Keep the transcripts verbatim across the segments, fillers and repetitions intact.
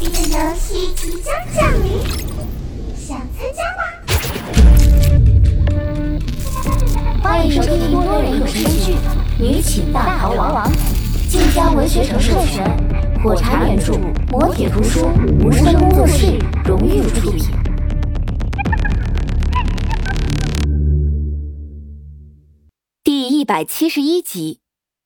的游戏即将降临，想参加吗？ 欢迎收听多人有声剧《女寝大逃亡》，晋江文学城授权，火柴原著，磨铁图书，无声工作室荣誉出品。第一百七十一集。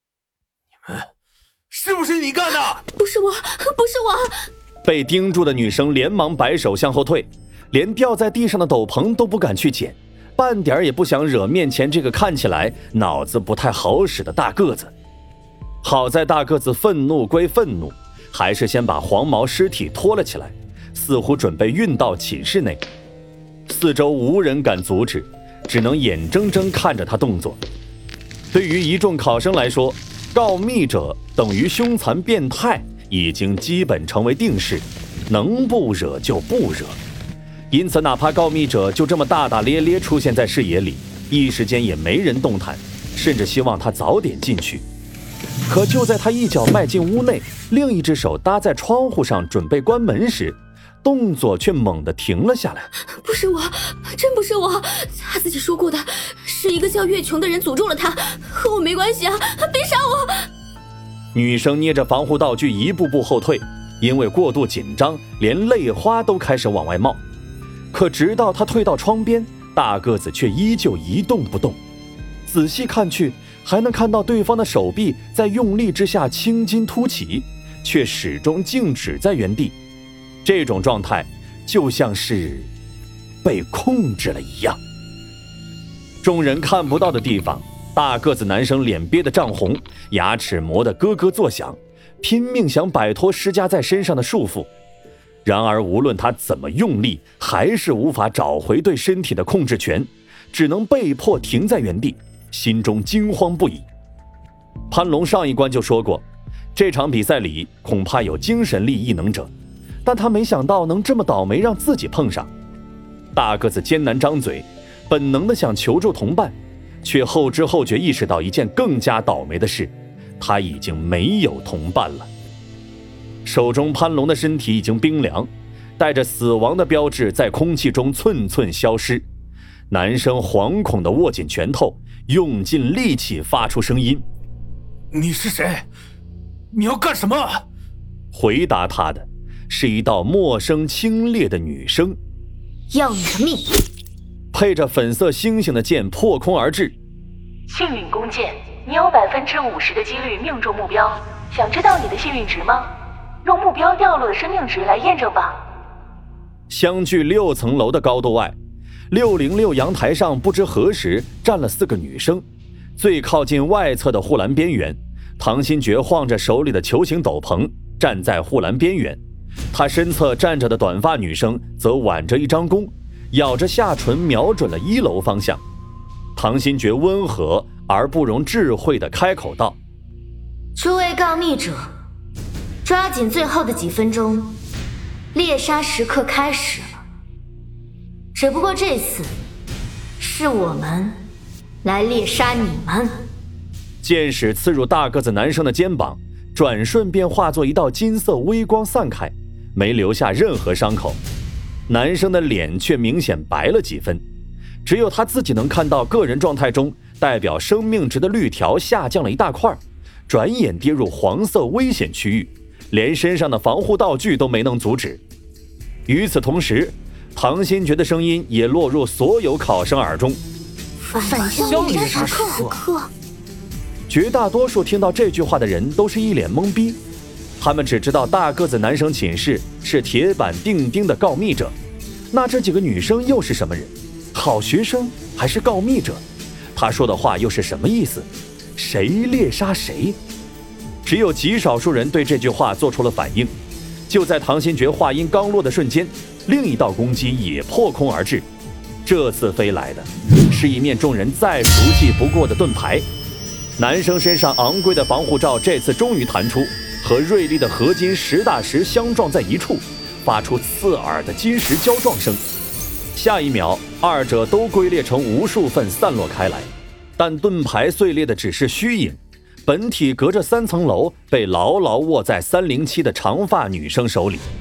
是不是你干的？ 不是我，不是我！ 被盯住的女生连忙摆手向后退，连掉在地上的斗篷都不敢去捡，半点也不想惹面前这个看起来脑子不太好使的大个子。好在大个子愤怒归愤怒，还是先把黄毛尸体拖了起来，似乎准备运到寝室内。四周无人敢阻止，只能眼睁睁看着他动作。对于一众考生来说，告密者等于凶残变态已经基本成为定式，能不惹就不惹。因此哪怕告密者就这么大大咧咧出现在视野里，一时间也没人动弹，甚至希望他早点进去。可就在他一脚迈进屋内，另一只手搭在窗户上准备关门时，动作却猛地停了下来。 不是我，真不是我，他自己说过的，是一个叫月琼的人诅咒了他，和我没关系啊，别杀我！ 女生捏着防护道具一步步后退，因为过度紧张，连泪花都开始往外冒。可直到她退到窗边，大个子却依旧一动不动。仔细看去，还能看到对方的手臂在用力之下青筋凸起，却始终静止在原地。这种状态就像是被控制了一样。众人看不到的地方，大个子男生脸憋得涨红，牙齿磨得咯咯作响，拼命想摆脱施加在身上的束缚。然而无论他怎么用力，还是无法找回对身体的控制权，只能被迫停在原地，心中惊慌不已。潘龙上一关就说过，这场比赛里恐怕有精神力异能者，但他没想到能这么倒霉让自己碰上。大个子艰难张嘴，本能的想求助同伴，却后知后觉意识到一件更加倒霉的事，他已经没有同伴了。手中潘龙的身体已经冰凉，带着死亡的标志在空气中寸寸消失。男生惶恐地握紧拳头，用尽力气发出声音： 你是谁？你要干什么？ 回答他的是一道陌生清冽的女声： 要你的命！ 配着粉色星星的箭破空而至。 幸运弓箭，你有百分之五十的几率命中目标，想知道你的幸运值吗？用目标掉落的生命值来验证吧。 相距六层楼的高度外，六零六阳台上不知何时站了四个女生，最靠近外侧的护栏边缘，唐新觉晃着手里的球形斗篷站在护栏边缘，他身侧站着的短发女生则挽着一张弓，咬着下唇瞄准了一楼方向。唐新觉温和而不容置喙地开口道： 诸位告密者，抓紧最后的几分钟，猎杀时刻开始了。只不过这次是我们来猎杀你们。 箭矢刺入大个子男生的肩膀，转瞬便化作一道金色微光散开，没留下任何伤口。男生的脸却明显白了几分，只有他自己能看到个人状态中代表生命值的绿条下降了一大块，转眼跌入黄色危险区域，连身上的防护道具都没能阻止。与此同时，唐新觉的声音也落入所有考生耳中： 返校猎杀时刻。 绝大多数听到这句话的人都是一脸懵逼，他们只知道大个子男生寝室是铁板钉钉的告密者，那这几个女生又是什么人？好学生还是告密者？他说的话又是什么意思？谁猎杀谁？只有极少数人对这句话做出了反应。就在唐新觉话音刚落的瞬间，另一道攻击也破空而至，这次飞来的是一面众人再熟悉不过的盾牌。男生身上昂贵的防护罩这次终于弹出，和锐利的合金实打实相撞在一处，发出刺耳的金石交撞声。下一秒，二者都龟裂成无数份散落开来，但盾牌碎裂的只是虚影，本体隔着三层楼被牢牢握在三零七的长发女生手里，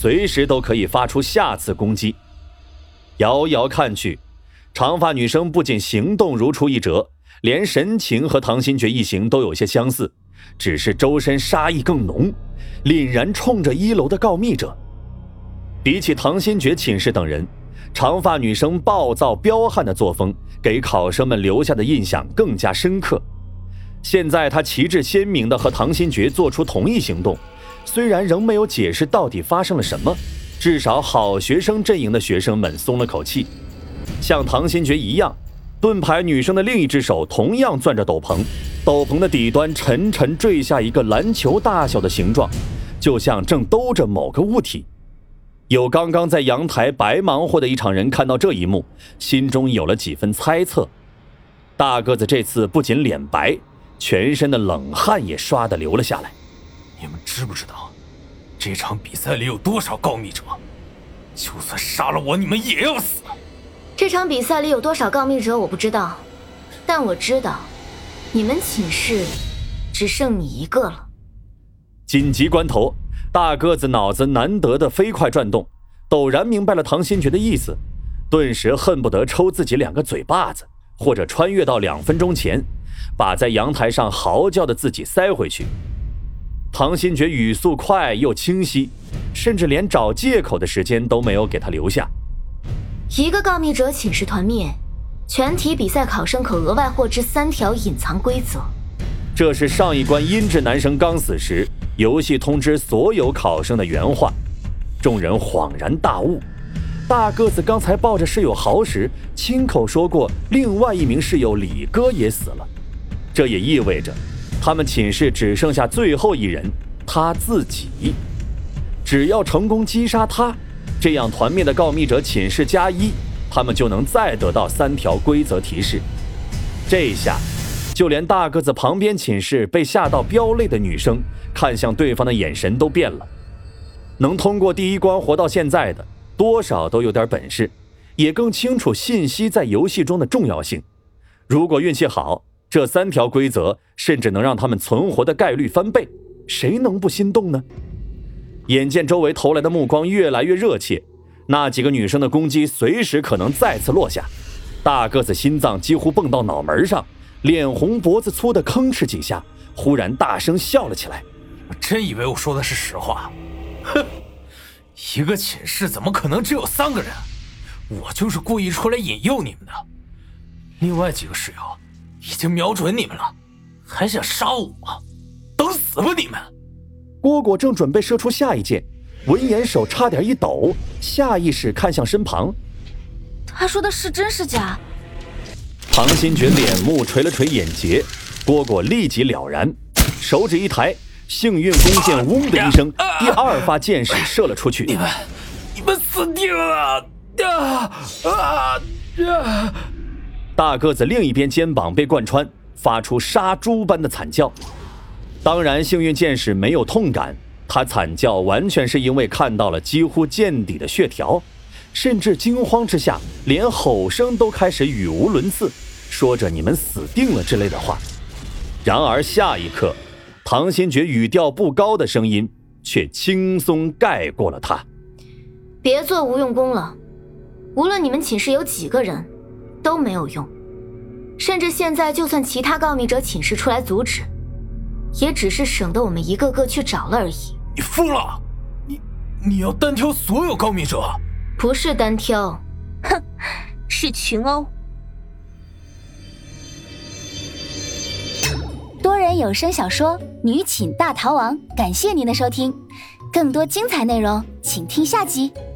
随时都可以发出下次攻击。遥遥看去，长发女生不仅行动如出一辙，连神情和唐新觉一行都有些相似，只是周身杀意更浓，凛然冲着一楼的告密者。比起唐新觉寝室等人，长发女生暴躁彪悍的作风给考生们留下的印象更加深刻。现在她旗帜鲜明地和唐新觉做出同一行动，虽然仍没有解释到底发生了什么，至少好学生阵营的学生们松了口气。像唐新觉一样，盾牌女生的另一只手同样攥着斗篷，斗篷的底端沉沉坠下一个篮球大小的形状，就像正兜着某个物体。有刚刚在阳台白忙活的一场人看到这一幕，心中有了几分猜测。大个子这次不仅脸白，全身的冷汗也唰地流了下来。 你们知不知道这场比赛里有多少告密者？就算杀了我，你们也要死。 这场比赛里有多少告密者我不知道，但我知道你们寝室只剩你一个了。 紧急关头，大个子脑子难得的飞快转动，陡然明白了唐新觉的意思，顿时恨不得抽自己两个嘴巴子，或者穿越到两分钟前，把在阳台上嚎叫的自己塞回去。唐新觉语速快又清晰，甚至连找借口的时间都没有给他留下。 一个告密者寝室团灭，全体比赛考生可额外获知三条隐藏规则。 这是上一关阴质男生刚死时游戏通知所有考生的原话。众人恍然大悟，大个子刚才抱着室友豪时亲口说过另外一名室友李哥也死了，这也意味着他们寝室只剩下最后一人，他自己。只要成功击杀他，这样团灭的告密者寝室加一，他们就能再得到三条规则提示。这下就连大个子旁边寝室被吓到飙泪的女生看向对方的眼神都变了。能通过第一关活到现在的，多少都有点本事，也更清楚信息在游戏中的重要性。如果运气好，这三条规则甚至能让他们存活的概率翻倍，谁能不心动呢？眼见周围投来的目光越来越热切，那几个女生的攻击随时可能再次落下，大个子心脏几乎蹦到脑门上，脸红脖子粗的吭哧几下，忽然大声笑了起来。 我真以为我说的是实话？哼，一个寝室怎么可能只有三个人？我就是故意出来引诱你们的。另外几个室友已经瞄准你们了，还想杀我？等死吧你们！ 蝈蝈正准备射出下一箭，闻言手差点一抖，下意识看向身旁。 他说的是真是假？ 唐新觉脸目垂了垂眼睫，蝈蝈立即了然，手指一抬，幸运弓箭嗡的一声，第二发箭矢射了出去。 你们，你们死定了！啊啊啊！ 大个子另一边肩膀被贯穿，发出杀猪般的惨叫。当然，幸运箭矢没有痛感，他惨叫完全是因为看到了几乎见底的血条，甚至惊慌之下，连吼声都开始语无伦次，说着“你们死定了”之类的话。然而下一刻，唐新觉语调不高的声音却轻松盖过了他：“ 别做无用功了，无论你们寝室有几个人，都没有用。甚至现在，就算其他告密者寝室出来阻止，也只是省得我们一个个去找了而已。” 你疯了！你你要单挑所有告密者？ 不是单挑， 哼，是群殴。 多人有声小说《女寝大逃亡》，感谢您的收听，更多精彩内容请听下集。